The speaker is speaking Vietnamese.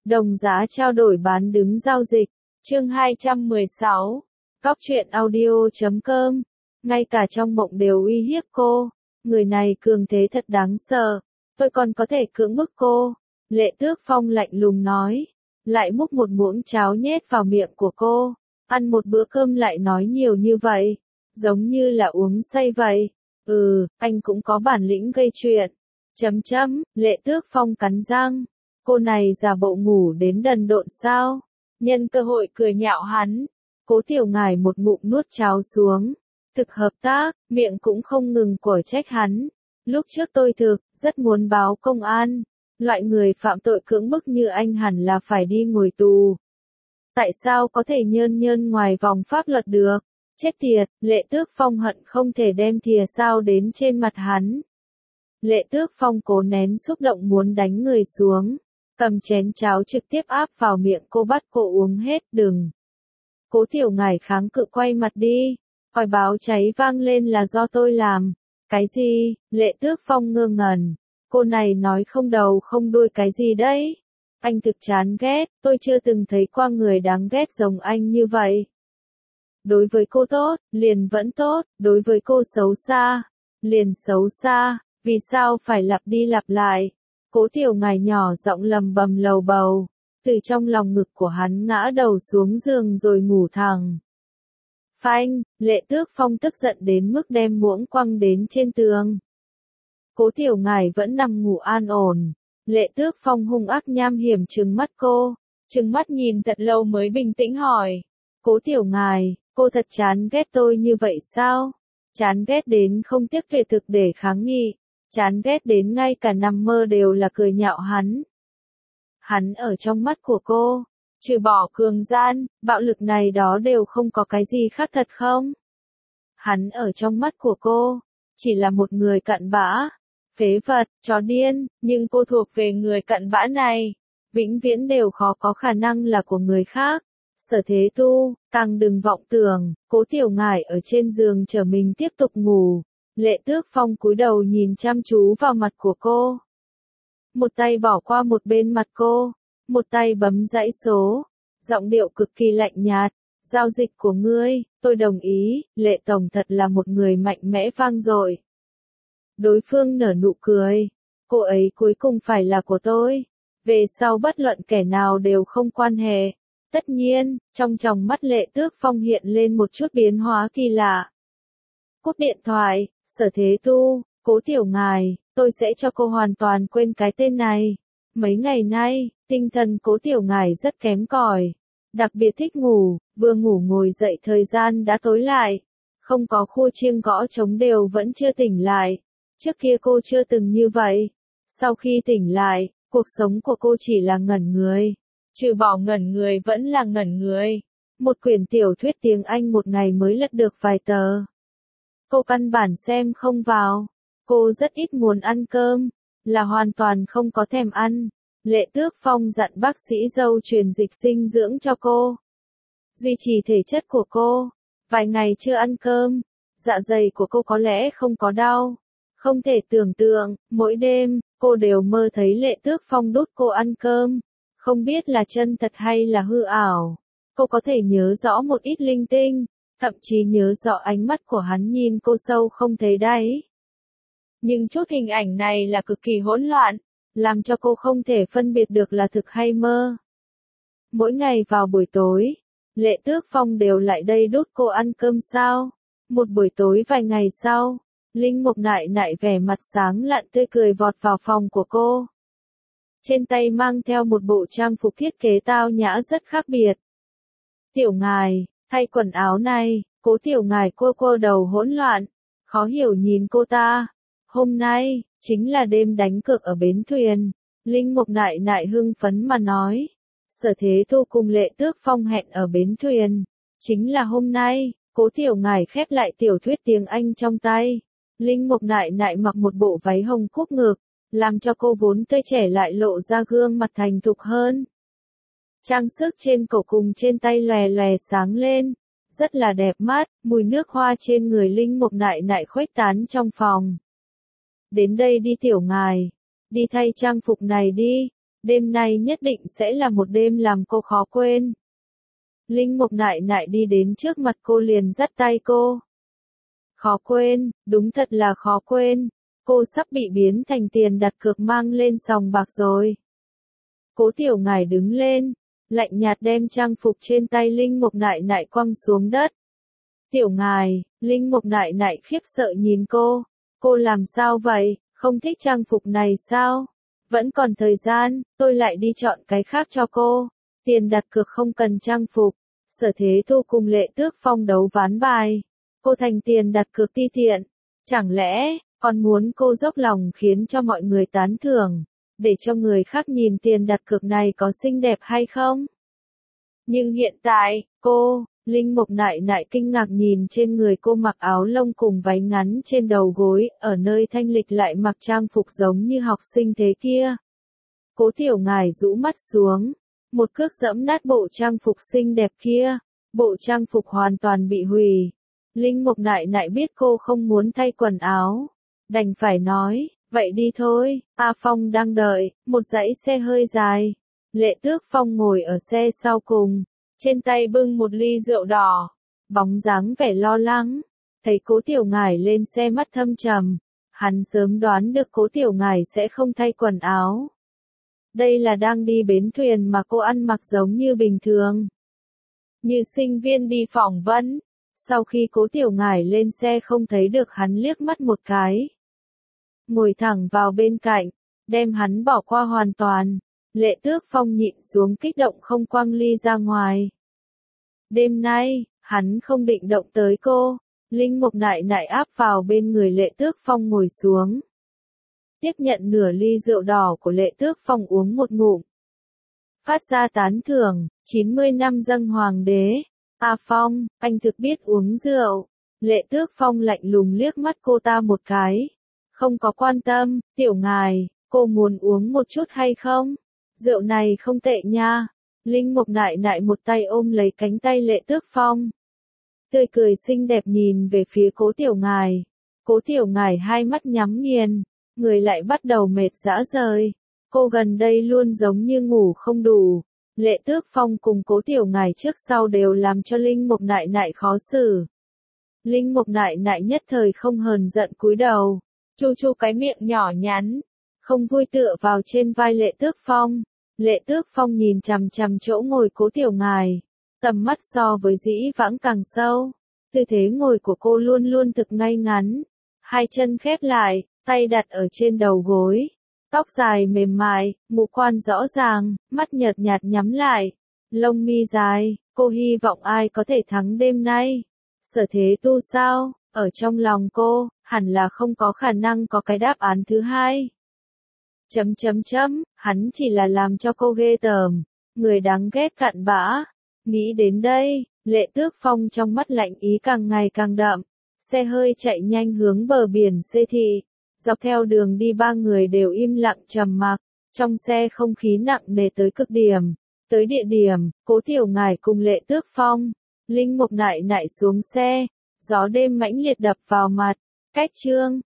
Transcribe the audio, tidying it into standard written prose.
Đồng giá trao đổi bán đứng giao dịch. Chương 216. Cóc truyện audio.com. Ngay cả trong mộng đều uy hiếp cô. Người này cường thế thật đáng sợ. Tôi còn có thể cưỡng bức cô. Lệ Tước Phong lạnh lùng nói. Lại múc một muỗng cháo nhét vào miệng của cô. Ăn một bữa cơm lại nói nhiều như vậy. Giống như là uống say vậy. Anh cũng có bản lĩnh gây chuyện. Lệ Tước Phong cắn răng. Cô này giả bộ ngủ đến đần độn sao? Nhân cơ hội cười nhạo hắn. Cố Tiểu Ngải một ngụm nuốt cháo xuống. Thực hợp tác, miệng cũng không ngừng quở trách hắn. Lúc trước tôi rất muốn báo công an. Loại người phạm tội cưỡng bức như anh hẳn là phải đi ngồi tù. Tại sao có thể nhơn ngoài vòng pháp luật được? Chết tiệt, Lệ Tước Phong hận không thể đem thìa sao đến trên mặt hắn. Lệ Tước Phong cố nén xúc động muốn đánh người xuống. Cầm chén cháo trực tiếp áp vào miệng cô bắt cô uống hết đừng. Cố Tiểu Ngải kháng cự quay mặt đi. Còi báo cháy vang lên là do tôi làm. Cái gì? Lệ Tước Phong ngơ ngẩn. Cô này nói không đầu không đuôi cái gì đấy? Anh thực chán ghét, tôi chưa từng thấy qua người đáng ghét giống anh như vậy. Đối với cô tốt, liền vẫn tốt, đối với cô xấu xa, liền xấu xa, vì sao phải lặp đi lặp lại? Cố Tiểu Ngải nhỏ giọng lầm bầm lầu bầu, từ trong lòng ngực của hắn ngã đầu xuống giường rồi ngủ thẳng. Phanh, Lệ Tước Phong tức giận đến mức đem muỗng quăng đến trên tường. Cố Tiểu Ngải vẫn nằm ngủ an ổn. Lệ Tước Phong hung ác nham hiểm trừng mắt cô, trừng mắt nhìn thật lâu mới bình tĩnh hỏi. Cố Tiểu Ngải, cô thật chán ghét tôi như vậy sao? Chán ghét đến không tiếc về thực để kháng nghị, chán ghét đến ngay cả nằm mơ đều là cười nhạo hắn. Hắn ở trong mắt của cô, trừ bỏ cường gian, bạo lực này đó đều không có cái gì khác thật không? Hắn ở trong mắt của cô, chỉ là một người cặn bã, phế vật, chó điên, nhưng cô thuộc về người cặn bã này, vĩnh viễn đều khó có khả năng là của người khác. Sở Thế Tu, càng đừng vọng tưởng. Cố Tiểu Ngải ở trên giường chờ mình tiếp tục ngủ. Lệ Tước Phong cúi đầu nhìn chăm chú vào mặt của cô. Một tay bỏ qua một bên mặt cô, một tay bấm dãy số, giọng điệu cực kỳ lạnh nhạt. Giao dịch của ngươi, tôi đồng ý, Lệ Tổng thật là một người mạnh mẽ vang dội. Đối phương nở nụ cười, cô ấy cuối cùng phải là của tôi, về sau bất luận kẻ nào đều không quan hệ. Tất nhiên, trong tròng mắt Lệ Tước Phong hiện lên một chút biến hóa kỳ lạ. Cúp điện thoại, Sở Thế Tu, Cố Tiểu Ngải, tôi sẽ cho cô hoàn toàn quên cái tên này. Mấy ngày nay, tinh thần Cố Tiểu Ngải rất kém cỏi, đặc biệt thích ngủ, vừa ngủ ngồi dậy thời gian đã tối lại. Không có khua chiêng gõ trống đều vẫn chưa tỉnh lại. Trước kia cô chưa từng như vậy. Sau khi tỉnh lại, cuộc sống của cô chỉ là ngẩn người. Trừ bỏ ngẩn người vẫn là ngẩn người. Một quyển tiểu thuyết tiếng Anh một ngày mới lật được vài tờ. Cô căn bản xem không vào. Cô rất ít muốn ăn cơm, là hoàn toàn không có thèm ăn. Lệ Tước Phong dặn bác sĩ dâu truyền dịch dinh dưỡng cho cô. Duy trì thể chất của cô. Vài ngày chưa ăn cơm, dạ dày của cô có lẽ không có đau. Không thể tưởng tượng, mỗi đêm, cô đều mơ thấy Lệ Tước Phong đút cô ăn cơm. Không biết là chân thật hay là hư ảo. Cô có thể nhớ rõ một ít linh tinh, thậm chí nhớ rõ ánh mắt của hắn nhìn cô sâu không thấy đáy. Nhưng chút hình ảnh này là cực kỳ hỗn loạn, làm cho cô không thể phân biệt được là thực hay mơ. Mỗi ngày vào buổi tối, Lệ Tước Phong đều lại đây đút cô ăn cơm sao? Một buổi tối vài ngày sau, Linh Mục Nại Nại vẻ mặt sáng lạn tươi cười vọt vào phòng của cô. Trên tay mang theo một bộ trang phục thiết kế tao nhã rất khác biệt. Tiểu Ngải, thay quần áo này, Cố Tiểu Ngải cô đầu hỗn loạn, khó hiểu nhìn cô ta. Hôm nay, chính là đêm đánh cược ở bến thuyền. Linh Mục Nại Nại hưng phấn mà nói. Sở Thế Tu cùng Lệ Tước Phong hẹn ở bến thuyền. Chính là hôm nay, Cố Tiểu Ngải khép lại tiểu thuyết tiếng Anh trong tay. Linh Mục Nại Nại mặc một bộ váy hồng cúp ngực, làm cho cô vốn tươi trẻ lại lộ ra gương mặt thành thục hơn. Trang sức trên cổ cùng trên tay lòe lòe sáng lên, rất là đẹp mắt, mùi nước hoa trên người Linh Mục Nại Nại khuếch tán trong phòng. Đến đây đi Tiểu Ngải, đi thay trang phục này đi, đêm nay nhất định sẽ là một đêm làm cô khó quên. Linh Mục Nại Nại đi đến trước mặt cô liền dắt tay cô. Khó quên, đúng thật là khó quên, cô sắp bị biến thành tiền đặt cược mang lên sòng bạc rồi. Cố Tiểu Ngải đứng lên, lạnh nhạt đem trang phục trên tay Linh Mục Nại Nại quăng xuống đất. Tiểu Ngải, Linh Mục Nại Nại khiếp sợ nhìn cô làm sao vậy, không thích trang phục này sao? Vẫn còn thời gian, tôi lại đi chọn cái khác cho cô. Tiền đặt cược không cần trang phục. Sở Thế Thu cùng Lệ Tước Phong đấu ván bài. Cô thành tiền đặt cược ti tiện. Chẳng lẽ, còn muốn cô dốc lòng khiến cho mọi người tán thưởng, để cho người khác nhìn tiền đặt cược này có xinh đẹp hay không? Nhưng hiện tại, Linh Mục Nại Nại kinh ngạc nhìn trên người cô mặc áo lông cùng váy ngắn trên đầu gối, ở nơi thanh lịch lại mặc trang phục giống như học sinh thế kia. Cố Tiểu Ngải rũ mắt xuống, một cước giẫm nát bộ trang phục xinh đẹp kia, bộ trang phục hoàn toàn bị hủy. Linh Mục Nại Nại biết cô không muốn thay quần áo, đành phải nói, vậy đi thôi, A Phong đang đợi, một dãy xe hơi dài. Lệ Tước Phong ngồi ở xe sau cùng, trên tay bưng một ly rượu đỏ, bóng dáng vẻ lo lắng. Thấy Cố Tiểu Ngải lên xe mắt thâm trầm, hắn sớm đoán được Cố Tiểu Ngải sẽ không thay quần áo. Đây là đang đi bến thuyền mà cô ăn mặc giống như bình thường, như sinh viên đi phỏng vấn. Sau khi Cố Tiểu Ngải lên xe không thấy được hắn liếc mắt một cái, ngồi thẳng vào bên cạnh, đem hắn bỏ qua hoàn toàn. Lệ Tước Phong nhịn xuống kích động không quăng ly ra ngoài. Đêm nay, hắn không định động tới cô. Linh Mục Nại Nại áp vào bên người Lệ Tước Phong ngồi xuống, tiếp nhận nửa ly rượu đỏ của Lệ Tước Phong uống một ngụm, phát ra tán thưởng, 90 năm dâng hoàng đế. A Phong, anh thực biết uống rượu. Lệ Tước Phong lạnh lùng liếc mắt cô ta một cái, không có quan tâm. Tiểu Ngải, cô muốn uống một chút hay không? Rượu này không tệ nha. Linh Mục Nại Nại một tay ôm lấy cánh tay Lệ Tước Phong, tươi cười xinh đẹp nhìn về phía Cố Tiểu Ngải. Cố Tiểu Ngải hai mắt nhắm nghiền, người lại bắt đầu mệt rã rời. Cô gần đây luôn giống như ngủ không đủ. Lệ Tước Phong cùng Cố Tiểu Ngải trước sau đều làm cho Linh Mục Nại Nại khó xử. Linh Mục Nại Nại nhất thời không hờn giận cúi đầu, chu chu cái miệng nhỏ nhắn, không vui tựa vào trên vai Lệ Tước Phong. Lệ Tước Phong nhìn chằm chằm chỗ ngồi Cố Tiểu Ngải, tầm mắt so với dĩ vãng càng sâu. Tư thế ngồi của cô luôn luôn thực ngay ngắn, hai chân khép lại, tay đặt ở trên đầu gối, tóc dài mềm mại, ngũ quan rõ ràng, mắt nhợt nhạt nhắm lại, lông mi dài. Cô hy vọng ai có thể thắng đêm nay. Sở Thế Tu sao? Ở trong lòng cô, hẳn là không có khả năng có cái đáp án thứ hai. Hắn chỉ là làm cho cô ghê tởm, người đáng ghét cặn bã. Nghĩ đến đây, Lệ Tước Phong trong mắt lạnh ý càng ngày càng đậm. Xe hơi chạy nhanh hướng bờ biển Xê Thị. Dọc theo đường đi ba người đều im lặng trầm mặc, trong xe không khí nặng nề tới cực điểm. Tới địa điểm, Cố Tiểu Ngải cùng Lệ Tước Phong, Linh Mục Nại Nại xuống xe, gió đêm mãnh liệt đập vào mặt. Cách chương